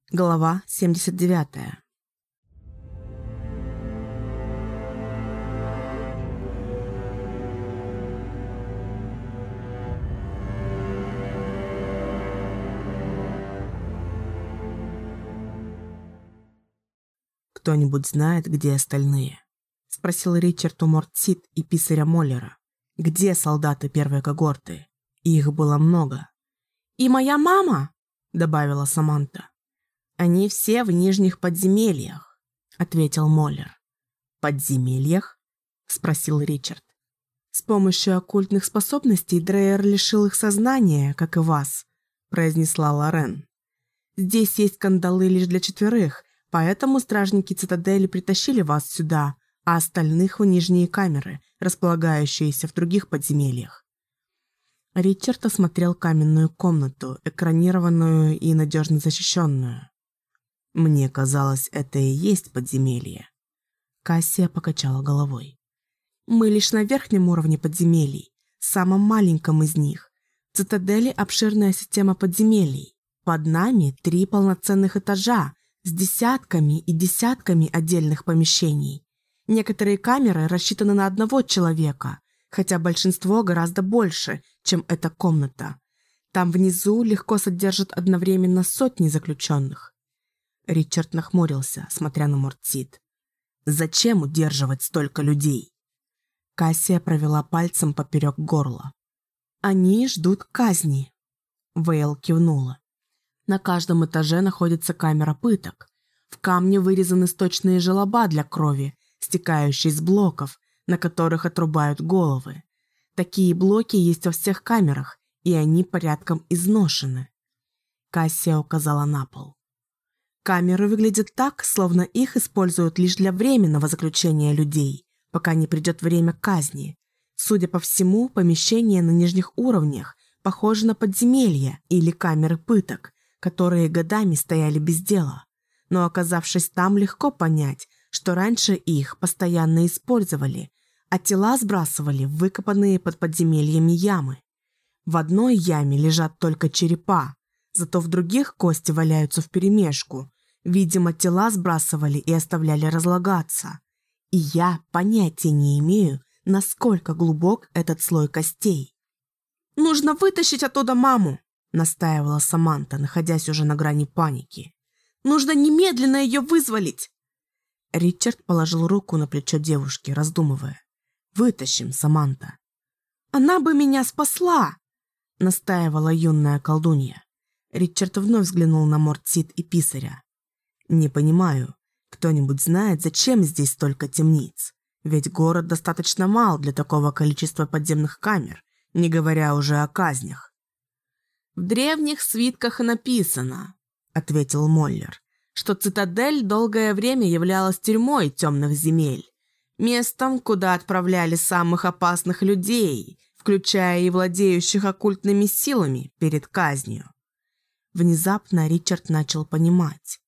Глава 79. «Кто-нибудь знает, где остальные?» — спросил Ричард у Мортсид и писаря Моллера. «Где солдаты первой когорты? Их было много». «И моя мама!» — добавила Саманта. «Они все в нижних подземельях», — ответил Моллер. «Подземельях?» — спросил Ричард. «С помощью оккультных способностей Дрейер лишил их сознания, как и вас», — произнесла Лорен. «Здесь есть кандалы лишь для 4, поэтому стражники цитадели притащили вас сюда, а остальных в нижние камеры, располагающиеся в других подземельях». Ричард осмотрел каменную комнату, экранированную и надежно защищенную. «Мне казалось, это и есть подземелье». Кассия покачала головой. «Мы лишь на верхнем уровне подземелий, самом маленьком из них. В цитадели обширная система подземелий. Под нами 3 полноценных этажа с десятками и десятками отдельных помещений. Некоторые камеры рассчитаны на одного человека, хотя большинство гораздо больше, чем эта комната. Там внизу легко содержат одновременно сотни заключенных». Ричард нахмурился, смотря на Мортсид. «Зачем удерживать столько людей?» Кассия провела пальцем поперек горла. «Они ждут казни». Вейл кивнула. «На каждом этаже находится камера пыток. В камне вырезаны сточные желоба для крови, стекающей с блоков, на которых отрубают головы. Такие блоки есть во всех камерах, и они порядком изношены». Кассия указала на пол. «Камеры выглядят так, словно их используют лишь для временного заключения людей, пока не придет время казни. Судя по всему, помещения на нижних уровнях похожи на подземелья или камеры пыток, которые годами стояли без дела. Но оказавшись там, легко понять, что раньше их постоянно использовали, а тела сбрасывали в выкопанные под подземельями ямы. В одной яме лежат только черепа, зато в других кости валяются вперемешку. Видимо, тела сбрасывали и оставляли разлагаться. И я понятия не имею, насколько глубок этот слой костей. «Нужно вытащить оттуда маму!» — настаивала Саманта, находясь уже на грани паники. «Нужно немедленно ее вызволить!» Ричард положил руку на плечо девушки, раздумывая. «Вытащим, Саманта». «Она бы меня спасла!» — настаивала юная колдунья. Ричард вновь взглянул на Мортсид и писаря. «Не понимаю, кто-нибудь знает, зачем здесь столько темниц? Ведь город достаточно мал для такого количества подземных камер, не говоря уже о казнях». «В древних свитках написано», — ответил Моллер, «что цитадель долгое время являлась тюрьмой темных земель, местом, куда отправляли самых опасных людей, включая и владеющих оккультными силами перед казнью». Внезапно Ричард начал понимать.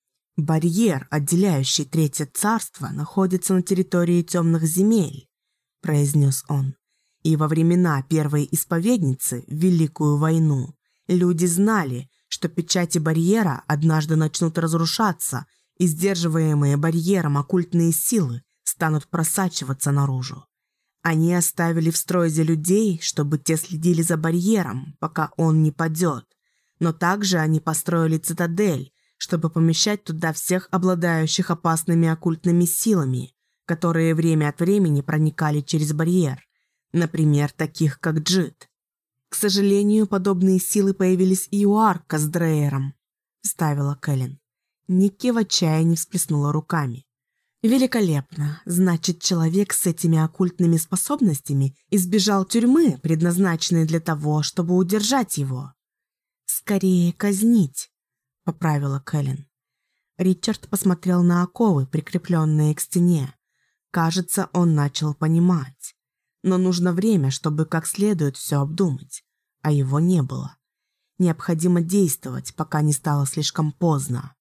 «Барьер, отделяющий Третье Царство, находится на территории темных земель», — произнес он. «И во времена Первой Исповедницы в Великую войну люди знали, что печати барьера однажды начнут разрушаться, и сдерживаемые барьером оккультные силы станут просачиваться наружу. Они оставили в стройзе людей, чтобы те следили за барьером, пока он не падет. Но также они построили цитадель, чтобы помещать туда всех обладающих опасными оккультными силами, которые время от времени проникали через барьер, например, таких как Джит. К сожалению, подобные силы появились и у Арка с Дрейером», — вставила Кэлен. Никки в отчаянии всплеснула руками. «Великолепно. Значит, человек с этими оккультными способностями избежал тюрьмы, предназначенной для того, чтобы удержать его». «Скорее казнить», — поправила Кэлен. Ричард посмотрел на оковы, прикрепленные к стене. Кажется, он начал понимать. Но нужно время, чтобы как следует все обдумать, а его не было. Необходимо действовать, пока не стало слишком поздно.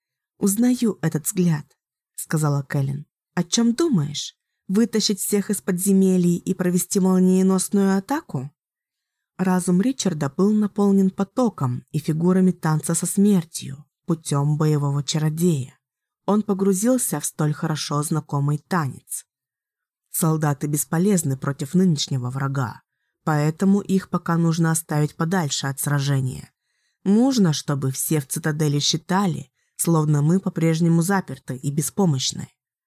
«Узнаю этот взгляд», — сказала Кэлен. «О чем думаешь? Вытащить всех из подземелий и провести молниеносную атаку?» Разум Ричарда был наполнен потоком и фигурами танца со смертью, путем боевого чародея. Он погрузился в столь хорошо знакомый танец. Солдаты бесполезны против нынешнего врага, поэтому их пока нужно оставить подальше от сражения. Нужно, чтобы все в цитадели считали, словно мы по-прежнему заперты и беспомощны.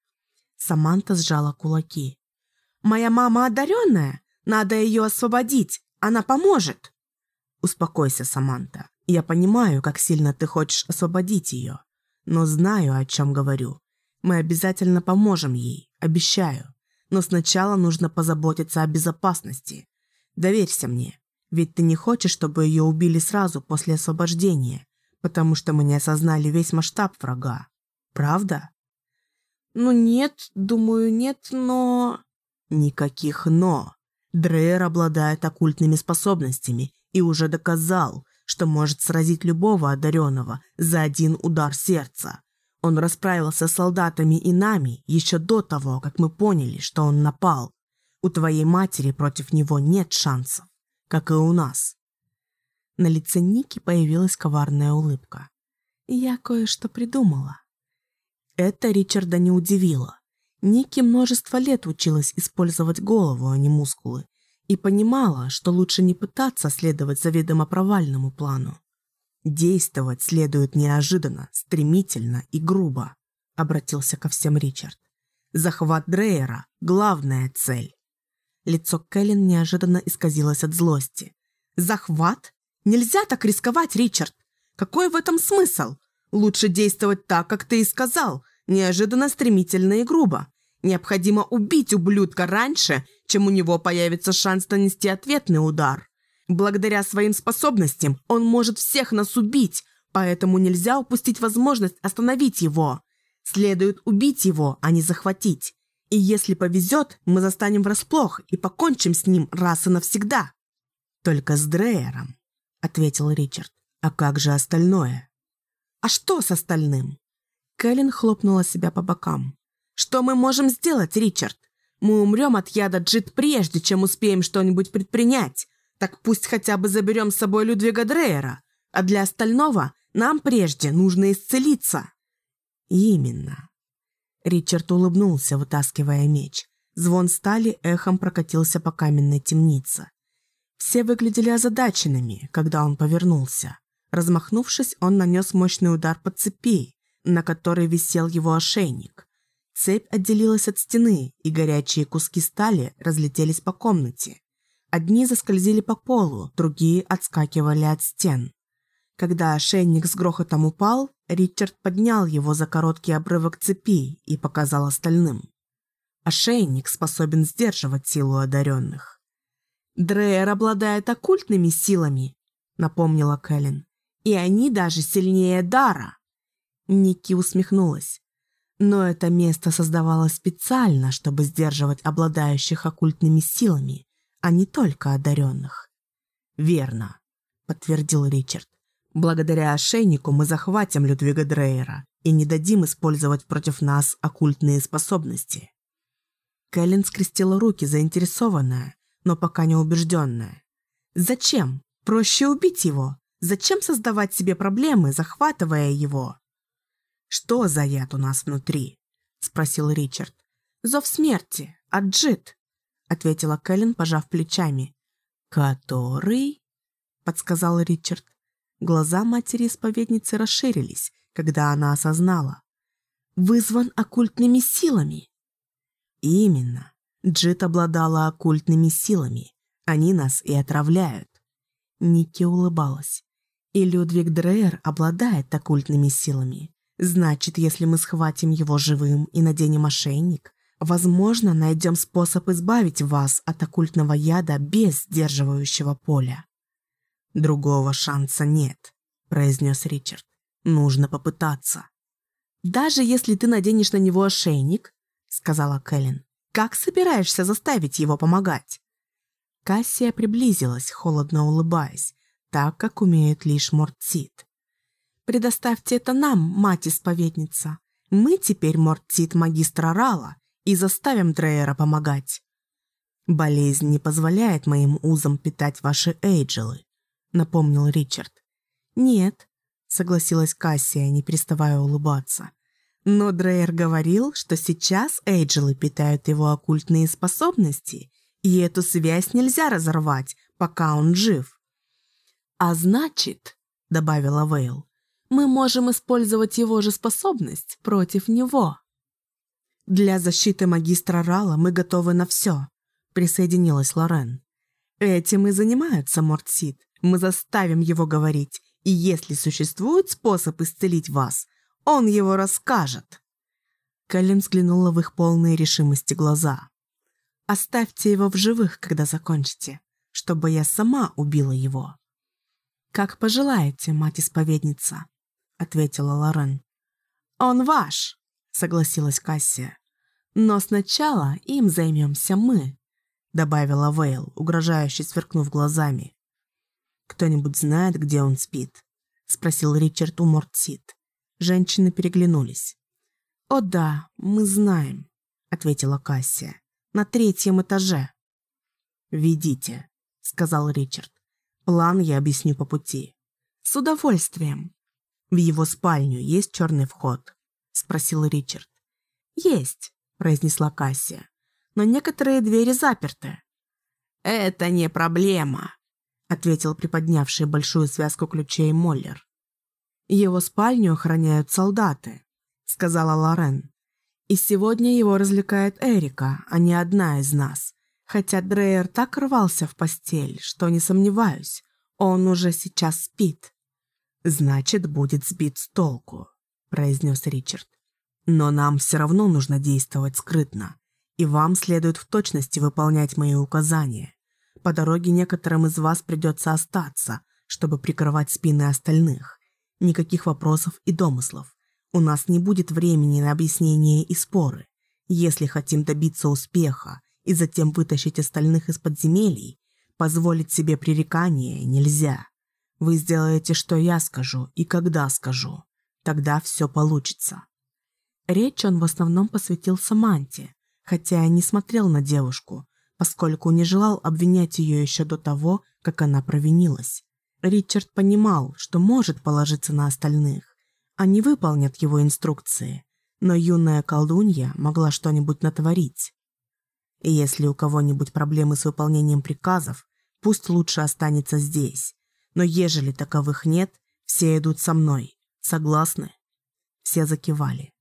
Саманта сжала кулаки. «Моя мама одаренная, надо ее освободить, она поможет!» «Успокойся, Саманта, я понимаю, как сильно ты хочешь освободить ее, но знаю, о чем говорю. Мы обязательно поможем ей, обещаю. Но сначала нужно позаботиться о безопасности. Доверься мне, ведь ты не хочешь, чтобы ее убили сразу после освобождения, потому что мы не осознали весь масштаб врага. Правда?» «Ну нет, думаю, нет, но...» «Никаких «но». Дрейер обладает оккультными способностями и уже доказал, что может сразить любого одаренного за один удар сердца. Он расправился с солдатами и нами еще до того, как мы поняли, что он напал. У твоей матери против него нет шансов, как и у нас». На лице Ники появилась коварная улыбка. «Я кое-что придумала». Это Ричарда не удивило. Ники множество лет училась использовать голову, а не мускулы, и понимала, что лучше не пытаться следовать заведомо провальному плану. «Действовать следует неожиданно, стремительно и грубо», — обратился ко всем Ричард. «Захват Дрейера — главная цель». Лицо Кэлен неожиданно исказилось от злости. «Захват? Нельзя так рисковать, Ричард! Какой в этом смысл? Лучше действовать так, как ты и сказал, неожиданно, стремительно и грубо. Необходимо убить ублюдка раньше, чем у него появится шанс нанести ответный удар. Благодаря своим способностям он может всех нас убить, поэтому нельзя упустить возможность остановить его. Следует убить его, а не захватить. И если повезет, мы застанем врасплох и покончим с ним раз и навсегда». «Только с Дрейером», — ответил Ричард. «А как же остальное?» «А что с остальным?» Кэлен хлопнула себя по бокам. «Что мы можем сделать, Ричард? Мы умрем от яда Джит прежде, чем успеем что-нибудь предпринять. Так пусть хотя бы заберем с собой Людвига Дрейера. А для остального нам прежде нужно исцелиться». «Именно». Ричард улыбнулся, вытаскивая меч. Звон стали эхом прокатился по каменной темнице. Все выглядели озадаченными, когда он повернулся. Размахнувшись, он нанес мощный удар по цепи, на которой висел его ошейник. Цепь отделилась от стены, и горячие куски стали разлетелись по комнате. Одни заскользили по полу, другие отскакивали от стен. Когда ошейник с грохотом упал, Ричард поднял его за короткий обрывок цепи и показал остальным. Ошейник способен сдерживать силу одаренных. «Дрейер обладает оккультными силами», — напомнила Кэлен. «И они даже сильнее дара». Ники усмехнулась. «Но это место создавалось специально, чтобы сдерживать обладающих оккультными силами, а не только одаренных». «Верно», — подтвердил Ричард. «Благодаря ошейнику мы захватим Людвига Дрейера и не дадим использовать против нас оккультные способности». Кэлен скрестила руки, заинтересованная, но пока не убежденная. «Зачем? Проще убить его. Зачем создавать себе проблемы, захватывая его?» «Что за яд у нас внутри?» — спросил Ричард. «Зов смерти, от Джит», — ответила Кэлен, пожав плечами. «Который?» — подсказал Ричард. Глаза матери-исповедницы расширились, когда она осознала. «Вызван оккультными силами». «Именно. Джит обладала оккультными силами. Они нас и отравляют». Ники улыбалась. «И Людвиг Дрейер обладает оккультными силами. Значит, если мы схватим его живым и наденем ошейник, возможно, найдем способ избавить вас от оккультного яда без сдерживающего поля». «Другого шанса нет», — произнес Ричард. «Нужно попытаться». «Даже если ты наденешь на него ошейник», — сказала Кэлен, «как собираешься заставить его помогать?» Кассия приблизилась, холодно улыбаясь, так, как умеет лишь Мортсид. «Предоставьте это нам, мать-исповедница. Мы теперь Мортсид магистра Рала и заставим Дрейера помогать». «Болезнь не позволяет моим узам питать ваши эйджелы», — напомнил Ричард. «Нет», — согласилась Кассия, не переставая улыбаться. Но Дрейер говорил, что сейчас Эйджелы питают его оккультные способности, и эту связь нельзя разорвать, пока он жив. «А значит, — добавила Вейл, — мы можем использовать его же способность против него». «Для защиты магистра Рала мы готовы на все», — присоединилась Лорен. «Этим и занимается Мортсид. Мы заставим его говорить, и если существует способ исцелить вас, он его расскажет». Кэлен взглянула в их полные решимости глаза. «Оставьте его в живых, когда закончите, чтобы я сама убила его». «Как пожелаете, мать-исповедница», — ответила Лорен. «Он ваш», — согласилась Кассия. «Но сначала им займемся мы», — добавила Вейл, угрожающе сверкнув глазами. «Кто-нибудь знает, где он спит?» — спросил Ричард у Мортсид. Женщины переглянулись. «О да, мы знаем», — ответила Кассия. «На 3-м этаже». «Ведите», — сказал Ричард. «План я объясню по пути». «С удовольствием». «В его спальню есть черный вход?» — спросил Ричард. «Есть», — произнесла Кассия. «Но некоторые двери заперты». «Это не проблема», — ответил приподнявший большую связку ключей Моллер. «Его спальню охраняют солдаты», — сказала Лорен. «И сегодня его развлекает Эрика, а не одна из нас. Хотя Дрейер так рвался в постель, что, не сомневаюсь, он уже сейчас спит». «Значит, будет сбит с толку», — произнес Ричард. «Но нам все равно нужно действовать скрытно, и вам следует в точности выполнять мои указания. По дороге некоторым из вас придется остаться, чтобы прикрывать спины остальных. Никаких вопросов и домыслов. У нас не будет времени на объяснения и споры. Если хотим добиться успеха и затем вытащить остальных из подземелий, позволить себе пререкания нельзя. Вы сделаете, что я скажу и когда скажу. Тогда все получится». Речь он в основном посвятил Саманте, хотя и не смотрел на девушку, поскольку не желал обвинять ее еще до того, как она провинилась. Ричард понимал, что может положиться на остальных. Они выполнят его инструкции, но юная колдунья могла что-нибудь натворить. И если у кого-нибудь проблемы с выполнением приказов, пусть лучше останется здесь. Но ежели таковых нет, все идут со мной. Согласны?» Все закивали.